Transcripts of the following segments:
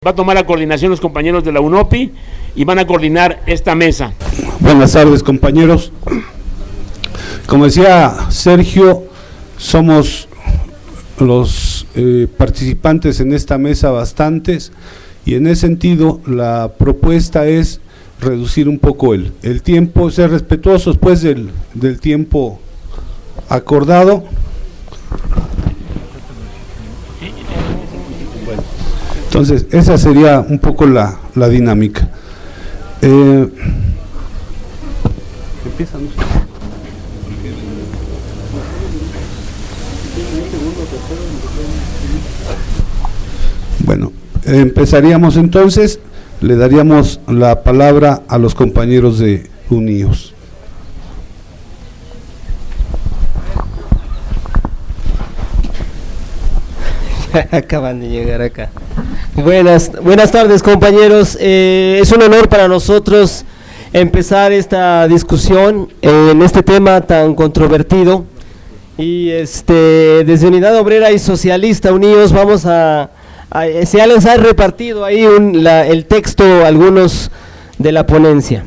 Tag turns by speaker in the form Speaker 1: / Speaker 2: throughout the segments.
Speaker 1: Va a tomar la coordinación los compañeros de la UNOPI y van a coordinar esta mesa.
Speaker 2: Buenas tardes, compañeros. Como decía Sergio, somos los participantes en esta mesa bastantes, y en ese sentido la propuesta es reducir un poco el tiempo, ser respetuosos pues del tiempo acordado. Entonces, esa sería un poco la dinámica. Bueno, empezaríamos entonces, le daríamos la palabra a los compañeros de Unidos.
Speaker 3: Acaban de llegar acá. Buenas tardes, compañeros. Es un honor para nosotros empezar esta discusión en este tema tan controvertido. Y desde Unidad Obrera y Socialista Unidos se ya les ha repartido ahí el texto a algunos de la ponencia.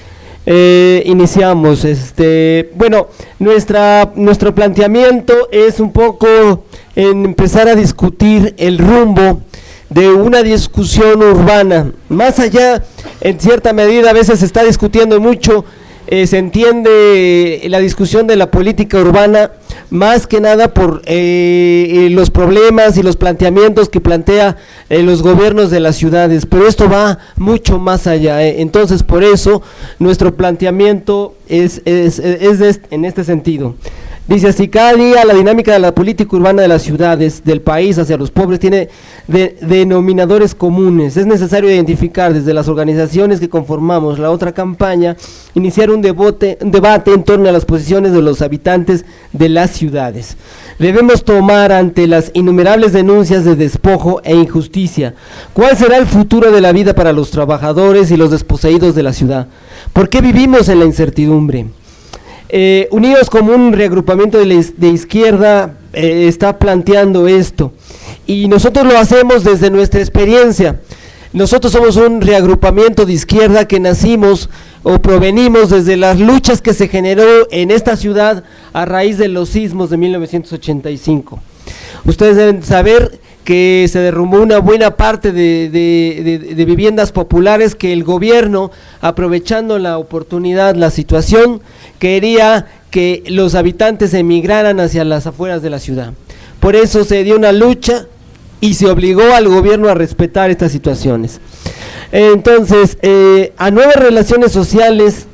Speaker 3: Iniciamos. Bueno, nuestro planteamiento es un poco en empezar a discutir el rumbo de una discusión urbana. Más allá, en cierta medida, a veces se está discutiendo mucho, se entiende la discusión de la política urbana, más que nada por los problemas y los planteamientos que plantea los gobiernos de las ciudades, pero esto va mucho más allá. Entonces, por eso, nuestro planteamiento es en este sentido. Dice así: cada día la dinámica de la política urbana de las ciudades, del país hacia los pobres, tiene denominadores comunes. Es necesario identificar desde las organizaciones que conformamos la otra campaña, iniciar un debate en torno a las posiciones de los habitantes de las ciudades. Debemos tomar ante las innumerables denuncias de despojo e injusticia. ¿Cuál será el futuro de la vida para los trabajadores y los desposeídos de la ciudad? ¿Por qué vivimos en la incertidumbre? Unidos como un reagrupamiento de izquierda está planteando esto, y nosotros lo hacemos desde nuestra experiencia. Nosotros somos un reagrupamiento de izquierda que nacimos o provenimos desde las luchas que se generó en esta ciudad a raíz de los sismos de 1985. Ustedes deben saber que se derrumbó una buena parte de viviendas populares, que el gobierno, aprovechando la oportunidad, la situación, quería que los habitantes emigraran hacia las afueras de la ciudad. Por eso se dio una lucha y se obligó al gobierno a respetar estas situaciones. Entonces, a nuevas relaciones sociales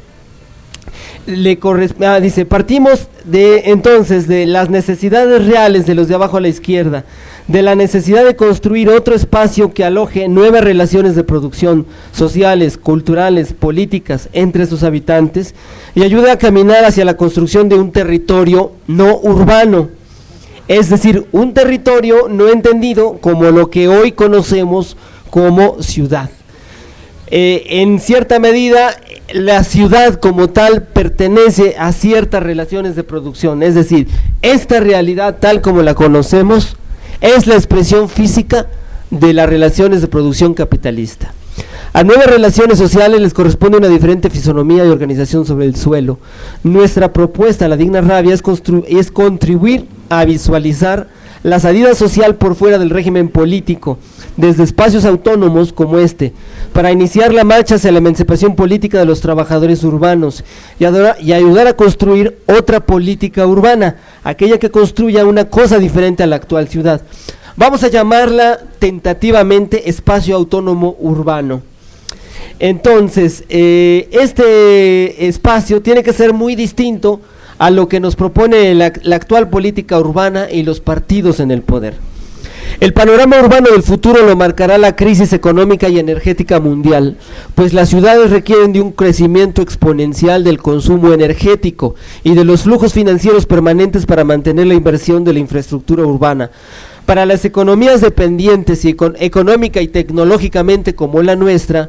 Speaker 3: dice, partimos de las necesidades reales de los de abajo a la izquierda, de la necesidad de construir otro espacio que aloje nuevas relaciones de producción sociales, culturales, políticas entre sus habitantes, y ayude a caminar hacia la construcción de un territorio no urbano, es decir, un territorio no entendido como lo que hoy conocemos como ciudad. En cierta medida, la ciudad como tal pertenece a ciertas relaciones de producción, es decir, esta realidad tal como la conocemos es la expresión física de las relaciones de producción capitalista. A nuevas relaciones sociales les corresponde una diferente fisonomía y organización sobre el suelo. Nuestra propuesta, la Digna Rabia, es contribuir a visualizar la salida social por fuera del régimen político, desde espacios autónomos como para iniciar la marcha hacia la emancipación política de los trabajadores urbanos y ayudar a construir otra política urbana, aquella que construya una cosa diferente a la actual ciudad. Vamos a llamarla tentativamente espacio autónomo urbano. Entonces, este espacio tiene que ser muy distinto a lo que nos propone la actual política urbana y los partidos en el poder. El panorama urbano del futuro lo marcará la crisis económica y energética mundial, pues las ciudades requieren de un crecimiento exponencial del consumo energético y de los flujos financieros permanentes para mantener la inversión de la infraestructura urbana. Para las economías dependientes y económica y tecnológicamente como la nuestra,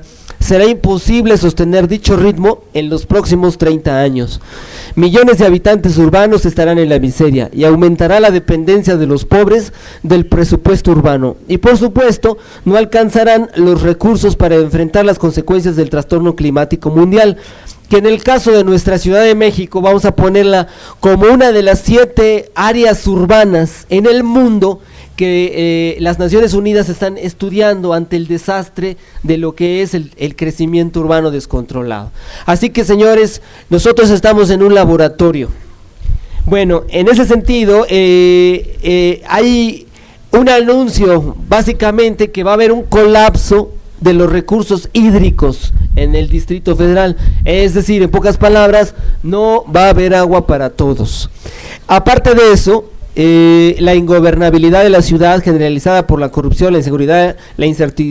Speaker 3: será imposible sostener dicho ritmo en los próximos 30 años. Millones de habitantes urbanos estarán en la miseria y aumentará la dependencia de los pobres del presupuesto urbano. Y por supuesto, no alcanzarán los recursos para enfrentar las consecuencias del trastorno climático mundial, que en el caso de nuestra Ciudad de México vamos a ponerla como una de las 7 áreas urbanas en el mundo que las Naciones Unidas están estudiando ante el desastre de lo que es el crecimiento urbano descontrolado. Así que, señores, nosotros estamos en un laboratorio. Bueno, en ese sentido, hay un anuncio básicamente que va a haber un colapso de los recursos hídricos en el Distrito Federal, es decir, en pocas palabras, no va a haber agua para todos. Aparte de eso, la ingobernabilidad de la ciudad generalizada por la corrupción, la inseguridad, la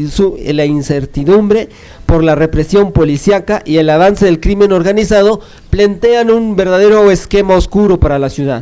Speaker 3: incertidumbre por la represión policíaca y el avance del crimen organizado plantean un verdadero esquema oscuro para la ciudad.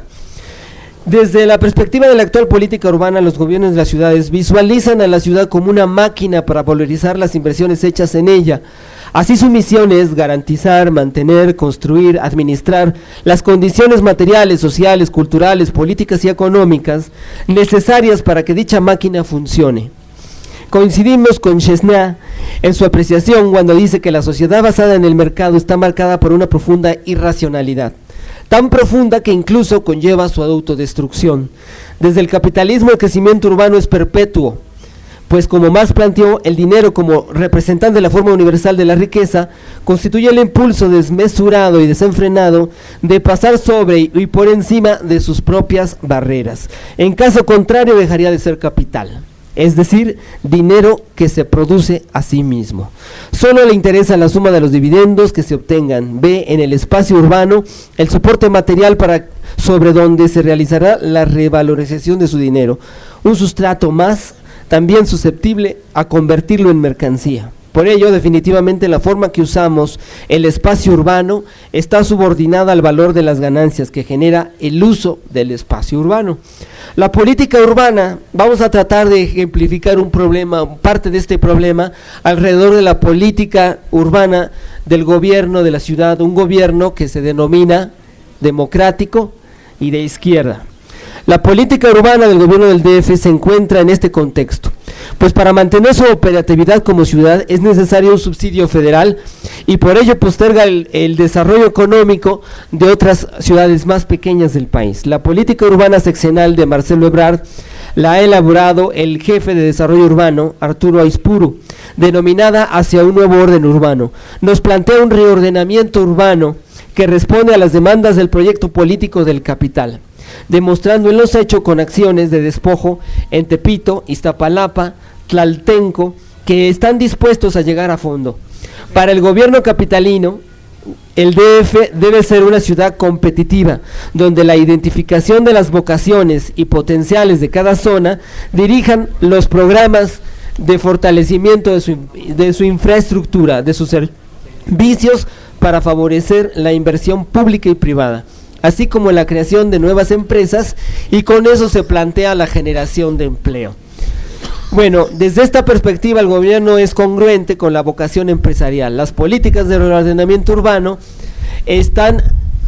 Speaker 3: Desde la perspectiva de la actual política urbana, los gobiernos de las ciudades visualizan a la ciudad como una máquina para valorizar las inversiones hechas en ella. Así su misión es garantizar, mantener, construir, administrar las condiciones materiales, sociales, culturales, políticas y económicas necesarias para que dicha máquina funcione. Coincidimos con Chesnea en su apreciación cuando dice que la sociedad basada en el mercado está marcada por una profunda irracionalidad, tan profunda que incluso conlleva su autodestrucción. Desde el capitalismo el crecimiento urbano es perpetuo, pues como Marx planteó, el dinero como representante de la forma universal de la riqueza constituye el impulso desmesurado y desenfrenado de pasar sobre y por encima de sus propias barreras. En caso contrario dejaría de ser capital, es decir, dinero que se produce a sí mismo. Solo le interesa la suma de los dividendos que se obtengan. Ve en el espacio urbano el soporte material sobre donde se realizará la revalorización de su dinero, un sustrato más también susceptible a convertirlo en mercancía. Por ello, definitivamente la forma que usamos el espacio urbano está subordinada al valor de las ganancias que genera el uso del espacio urbano. La política urbana, vamos a tratar de ejemplificar un problema, parte de este problema, alrededor de la política urbana del gobierno de la ciudad, un gobierno que se denomina democrático y de izquierda. La política urbana del gobierno del DF se encuentra en este contexto, pues para mantener su operatividad como ciudad es necesario un subsidio federal y por ello posterga el desarrollo económico de otras ciudades más pequeñas del país. La política urbana seccional de Marcelo Ebrard la ha elaborado el jefe de desarrollo urbano, Arturo Aispuru, denominada Hacia un nuevo orden urbano. Nos plantea un reordenamiento urbano que responde a las demandas del proyecto político del capital, demostrando en los hechos con acciones de despojo en Tepito, Iztapalapa, Tlaltenco, que están dispuestos a llegar a fondo. Para el gobierno capitalino, el DF debe ser una ciudad competitiva, donde la identificación de las vocaciones y potenciales de cada zona dirijan los programas de fortalecimiento de su infraestructura, de sus servicios, para favorecer la inversión pública y privada, así como la creación de nuevas empresas, y con eso se plantea la generación de empleo. Bueno, desde esta perspectiva el gobierno es congruente con la vocación empresarial. Las políticas de reordenamiento urbano están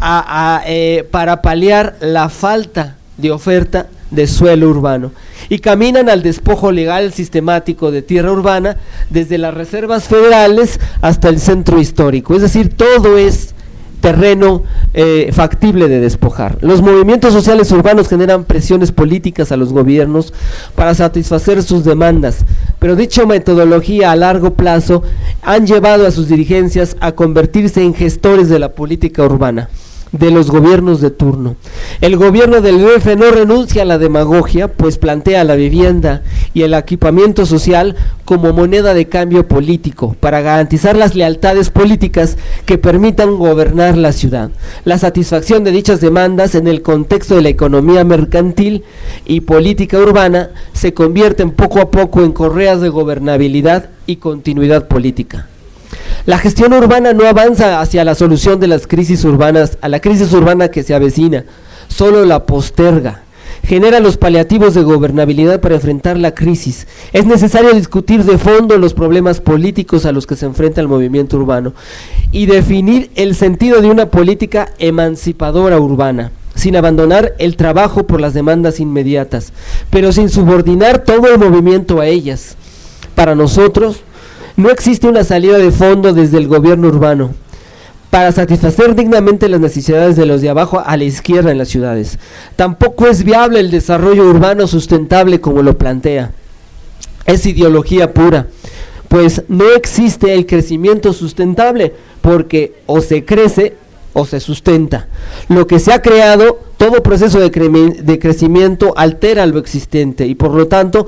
Speaker 3: para paliar la falta de oferta de suelo urbano y caminan al despojo legal sistemático de tierra urbana desde las reservas federales hasta el centro histórico, es decir, todo es terreno factible de despojar. Los movimientos sociales urbanos generan presiones políticas a los gobiernos para satisfacer sus demandas, pero dicha metodología a largo plazo han llevado a sus dirigencias a convertirse en gestores de la política urbana de los gobiernos de turno. El gobierno del DF no renuncia a la demagogia, pues plantea la vivienda y el equipamiento social como moneda de cambio político para garantizar las lealtades políticas que permitan gobernar la ciudad. La satisfacción de dichas demandas en el contexto de la economía mercantil y política urbana se convierten poco a poco en correas de gobernabilidad y continuidad política. La gestión urbana no avanza hacia la solución de las crisis urbanas, a la crisis urbana que se avecina, solo la posterga. genera los paliativos de gobernabilidad para enfrentar la crisis. Es necesario discutir de fondo los problemas políticos a los que se enfrenta el movimiento urbano y definir el sentido de una política emancipadora urbana, sin abandonar el trabajo por las demandas inmediatas, pero sin subordinar todo el movimiento a ellas. Para nosotros, no existe una salida de fondo desde el gobierno urbano para satisfacer dignamente las necesidades de los de abajo a la izquierda en las ciudades. Tampoco es viable el desarrollo urbano sustentable como lo plantea. Es ideología pura, pues no existe el crecimiento sustentable, porque o se crece o se sustenta. Lo que se ha creado, todo proceso de crecimiento altera lo existente y por lo tanto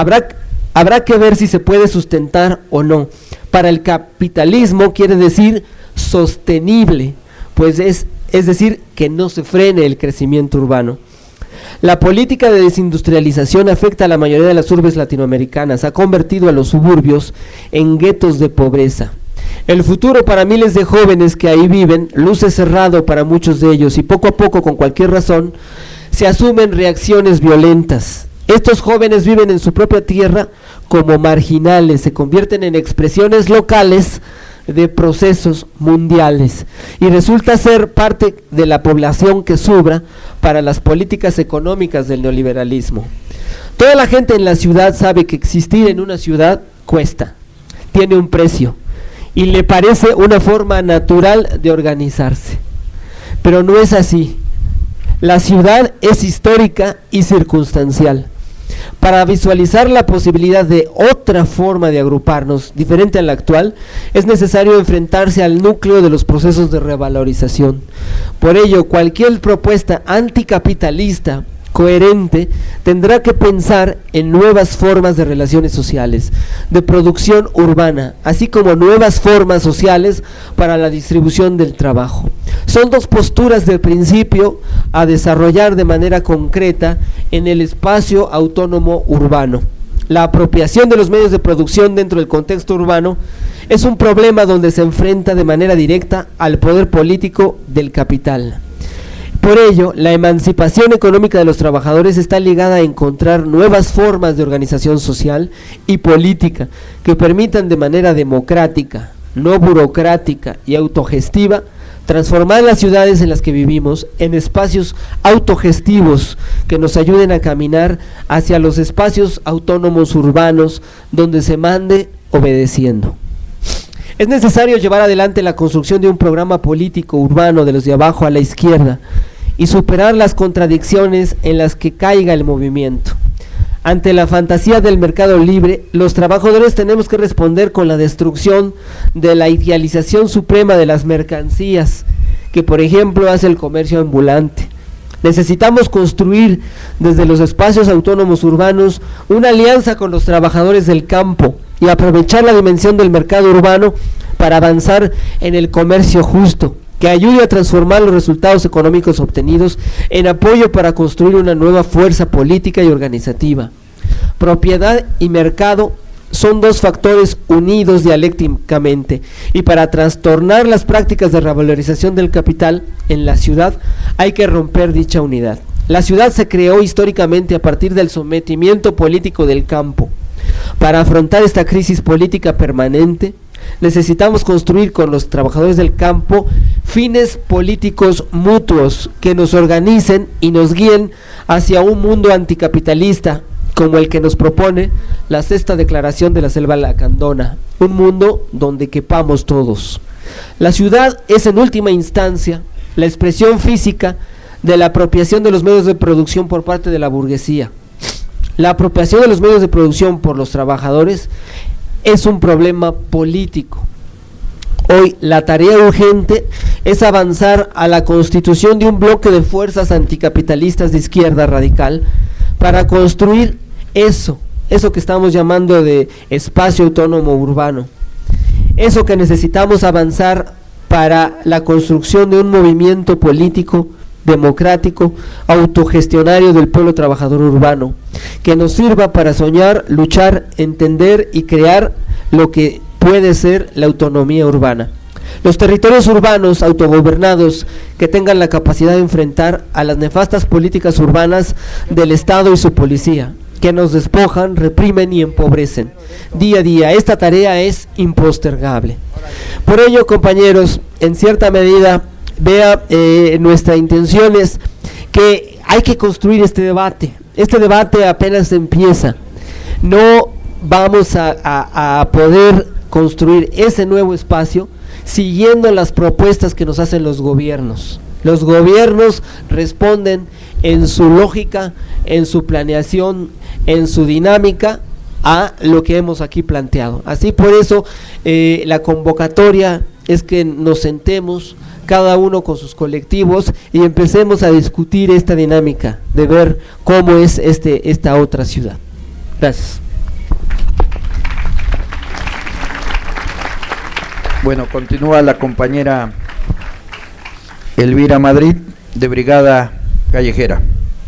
Speaker 3: habrá que ver si se puede sustentar o no. Para el capitalismo quiere decir sostenible, pues es decir, que no se frene el crecimiento urbano. La política de desindustrialización afecta a la mayoría de las urbes latinoamericanas, ha convertido a los suburbios en guetos de pobreza. El futuro para miles de jóvenes que ahí viven luce cerrado para muchos de ellos y poco a poco, con cualquier razón, se asumen reacciones violentas. Estos jóvenes viven en su propia tierra como marginales, se convierten en expresiones locales de procesos mundiales y resulta ser parte de la población que sobra para las políticas económicas del neoliberalismo. Toda la gente en la ciudad sabe que existir en una ciudad cuesta, tiene un precio y le parece una forma natural de organizarse, pero no es así. La ciudad es histórica y circunstancial. Para visualizar la posibilidad de otra forma de agruparnos, diferente a la actual, es necesario enfrentarse al núcleo de los procesos de revalorización. Por ello, cualquier propuesta anticapitalista coherente tendrá que pensar en nuevas formas de relaciones sociales, de producción urbana, así como nuevas formas sociales para la distribución del trabajo. Son dos posturas de principio a desarrollar de manera concreta en el espacio autónomo urbano. La apropiación de los medios de producción dentro del contexto urbano es un problema donde se enfrenta de manera directa al poder político del capital. Por ello, la emancipación económica de los trabajadores está ligada a encontrar nuevas formas de organización social y política que permitan de manera democrática, no burocrática y autogestiva, transformar las ciudades en las que vivimos en espacios autogestivos que nos ayuden a caminar hacia los espacios autónomos urbanos donde se mande obedeciendo. Es necesario llevar adelante la construcción de un programa político urbano de los de abajo a la izquierda y superar las contradicciones en las que caiga el movimiento. Ante la fantasía del mercado libre, los trabajadores tenemos que responder con la destrucción de la idealización suprema de las mercancías, que por ejemplo hace el comercio ambulante. Necesitamos construir desde los espacios autónomos urbanos una alianza con los trabajadores del campo y aprovechar la dimensión del mercado urbano para avanzar en el comercio justo, que ayude a transformar los resultados económicos obtenidos en apoyo para construir una nueva fuerza política y organizativa. Propiedad y mercado son dos factores unidos dialécticamente, y para trastornar las prácticas de revalorización del capital en la ciudad hay que romper dicha unidad. La ciudad se creó históricamente a partir del sometimiento político del campo. Para afrontar esta crisis política permanente, necesitamos construir con los trabajadores del campo fines políticos mutuos que nos organicen y nos guíen hacia un mundo anticapitalista como el que nos propone la Sexta Declaración de la Selva Lacandona, un mundo donde quepamos todos. La ciudad es en última instancia la expresión física de la apropiación de los medios de producción por parte de la burguesía. La apropiación de los medios de producción por los trabajadores es un problema político. Hoy la tarea urgente es avanzar a la constitución de un bloque de fuerzas anticapitalistas de izquierda radical para construir eso que estamos llamando de espacio autónomo urbano. Eso que necesitamos avanzar para la construcción de un movimiento político democrático, autogestionario del pueblo trabajador urbano, que nos sirva para soñar, luchar, entender y crear lo que puede ser la autonomía urbana. Los territorios urbanos autogobernados que tengan la capacidad de enfrentar a las nefastas políticas urbanas del Estado y su policía, que nos despojan, reprimen y empobrecen día a día. Esta tarea es impostergable. Por ello, compañeros, en cierta medida, nuestra intención es que hay que construir este debate. Este debate apenas empieza. No vamos a poder construir ese nuevo espacio siguiendo las propuestas que nos hacen los gobiernos. Los gobiernos responden en su lógica, en su planeación, en su dinámica a lo que hemos aquí planteado. Así por eso la convocatoria es que nos sentemos cada uno con sus colectivos y empecemos a discutir esta dinámica de ver cómo es esta otra ciudad. Gracias.
Speaker 4: Bueno, continúa la compañera Elvira Madrid, de Brigada Callejera.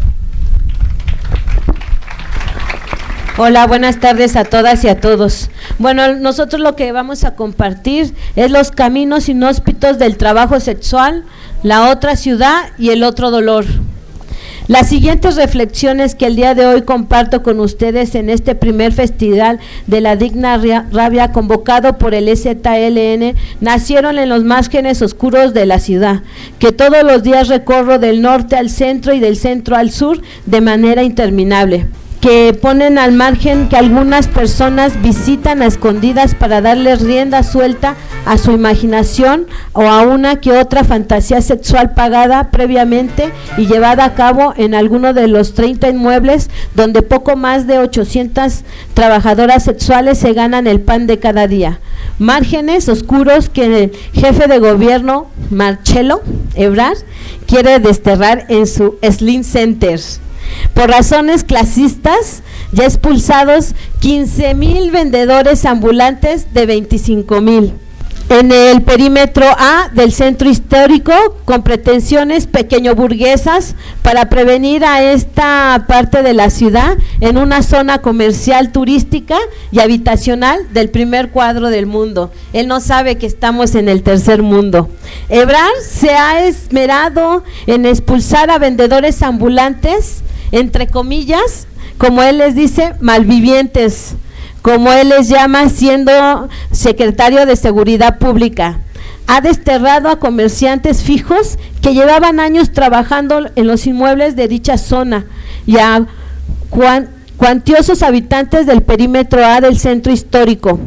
Speaker 5: Hola, buenas tardes a todas y a todos. Bueno, nosotros lo que vamos a compartir es los caminos inhóspitos del trabajo sexual, la otra ciudad y el otro dolor. Las siguientes reflexiones que el día de hoy comparto con ustedes en este primer festival de la Digna Rabia convocado por el EZLN nacieron en los márgenes oscuros de la ciudad, que todos los días recorro del norte al centro y del centro al sur de manera interminable, que ponen al margen que algunas personas visitan a escondidas para darles rienda suelta a su imaginación o a una que otra fantasía sexual pagada previamente y llevada a cabo en alguno de los 30 inmuebles donde poco más de 800 trabajadoras sexuales se ganan el pan de cada día. Márgenes oscuros que el jefe de gobierno, Marcelo Ebrard, quiere desterrar en su Slim Center. Por razones clasistas, ya expulsados 15,000 vendedores ambulantes de 25,000. En el perímetro A del centro histórico, con pretensiones pequeño burguesas para prevenir a esta parte de la ciudad en una zona comercial, turística y habitacional del primer cuadro del mundo. Él no sabe que estamos en el tercer mundo. Ebrard se ha esmerado en expulsar a vendedores ambulantes, entre comillas, como él les dice, malvivientes, como él les llama, siendo secretario de Seguridad Pública. Ha desterrado a comerciantes fijos que llevaban años trabajando en los inmuebles de dicha zona y a cuantiosos habitantes del perímetro A del centro histórico.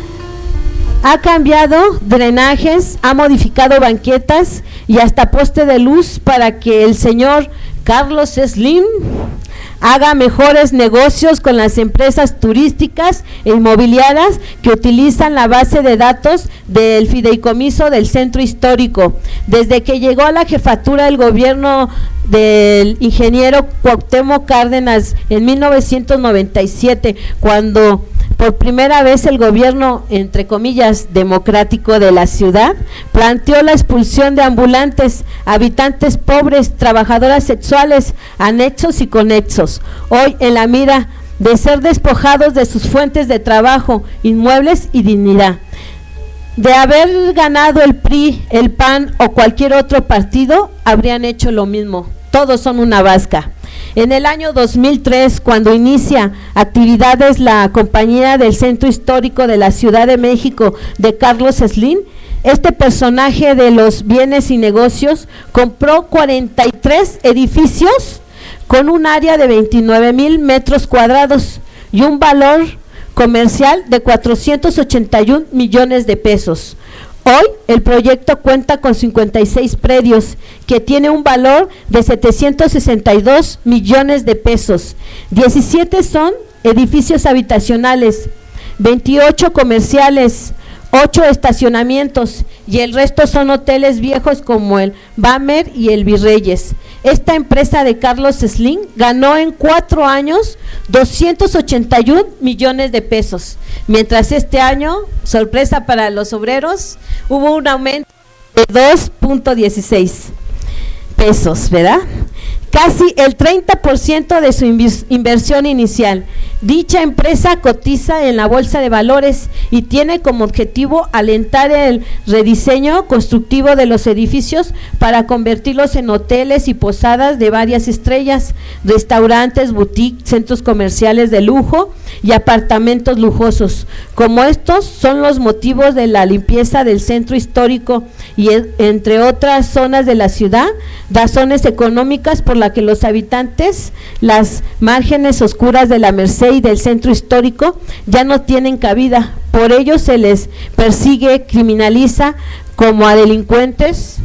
Speaker 5: Ha cambiado drenajes, ha modificado banquetas y hasta poste de luz para que el señor Carlos Slim haga mejores negocios con las empresas turísticas e inmobiliarias que utilizan la base de datos del fideicomiso del centro histórico. Desde que llegó a la jefatura del gobierno del ingeniero Cuauhtémoc Cárdenas en 1997, cuando por primera vez el gobierno, entre comillas, democrático de la ciudad, planteó la expulsión de ambulantes, habitantes pobres, trabajadoras sexuales, anexos y conexos, hoy en la mira de ser despojados de sus fuentes de trabajo, inmuebles y dignidad. De haber ganado el PRI, el PAN o cualquier otro partido, habrían hecho lo mismo. Todos son una vasca. En el año 2003, cuando inicia actividades la compañía del Centro Histórico de la Ciudad de México de Carlos Slim, este personaje de los bienes y negocios compró 43 edificios con un área de 29,000 metros cuadrados y un valor comercial de 481 millones de pesos. Hoy el proyecto cuenta con 56 predios que tiene un valor de 762 millones de pesos. 17 son edificios habitacionales, 28 comerciales, 8 estacionamientos y el resto son hoteles viejos como el Bamer y el Virreyes. Esta empresa de Carlos Slim ganó en 4 años 281 millones de pesos, mientras este año, sorpresa para los obreros, hubo un aumento de 2.16 pesos, ¿verdad? casi el 30% de su inversión inicial. Dicha empresa cotiza en la Bolsa de Valores y tiene como objetivo alentar el rediseño constructivo de los edificios para convertirlos en hoteles y posadas de varias estrellas, restaurantes, boutiques, centros comerciales de lujo y apartamentos lujosos. Como estos son los motivos de la limpieza del centro histórico y entre otras zonas de la ciudad, razones económicas por las que los habitantes, las márgenes oscuras de la Merced y del centro histórico ya no tienen cabida. Por ello se les persigue, criminaliza como a delincuentes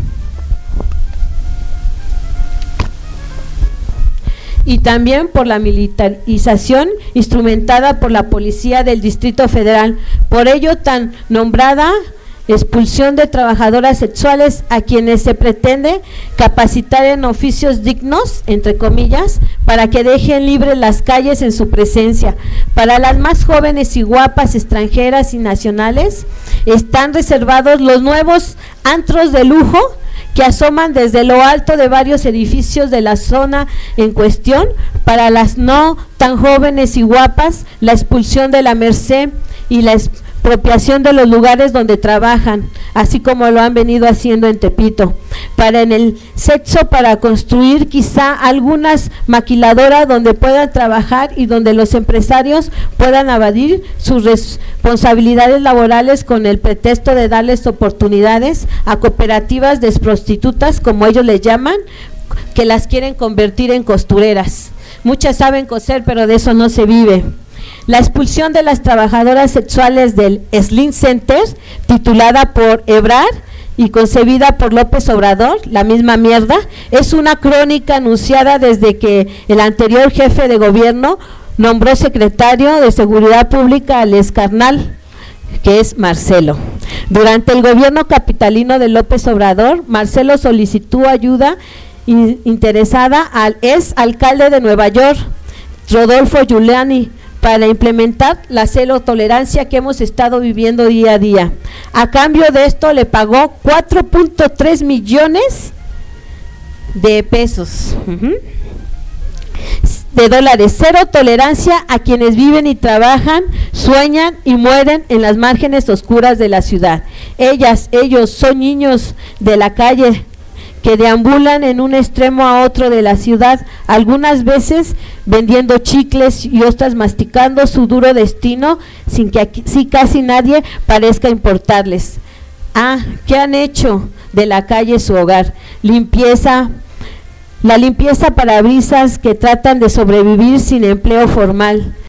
Speaker 5: y también por la militarización instrumentada por la policía del Distrito Federal. Por ello tan nombrada expulsión de trabajadoras sexuales a quienes se pretende capacitar en oficios dignos, entre comillas, para que dejen libres las calles en su presencia. Para las más jóvenes y guapas extranjeras y nacionales están reservados los nuevos antros de lujo que asoman desde lo alto de varios edificios de la zona en cuestión. Para las no tan jóvenes y guapas, la expulsión de la Merced y la expropiación de los lugares donde trabajan, así como lo han venido haciendo en Tepito. Para en el sexo, para construir quizá algunas maquiladoras donde puedan trabajar y donde los empresarios puedan evadir sus responsabilidades laborales con el pretexto de darles oportunidades a cooperativas de prostitutas, como ellos les llaman, que las quieren convertir en costureras. Muchas saben coser, pero de eso no se vive. La expulsión de las trabajadoras sexuales del Slim Center, titulada por Ebrard y concebida por López Obrador, la misma mierda, es una crónica anunciada desde que el anterior jefe de gobierno nombró secretario de Seguridad Pública al excarnal, que es Marcelo. Durante el gobierno capitalino de López Obrador, Marcelo solicitó ayuda interesada al ex alcalde de Nueva York, Rodolfo Giuliani, para implementar la cero tolerancia que hemos estado viviendo día a día. A cambio de esto le pagó 4.3 millones de pesos, de dólares. Cero tolerancia a quienes viven y trabajan, sueñan y mueren en las márgenes oscuras de la ciudad. Ellos son niños de la calle que deambulan en un extremo a otro de la ciudad, algunas veces vendiendo chicles y otras masticando su duro destino sin que casi nadie parezca importarles. ¿Qué han hecho de la calle su hogar? La limpieza parabrisas que tratan de sobrevivir sin empleo formal.